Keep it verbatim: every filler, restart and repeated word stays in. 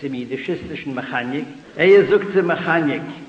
zu mir, die schistischen Mechanik. Er sucht zur Mechanik.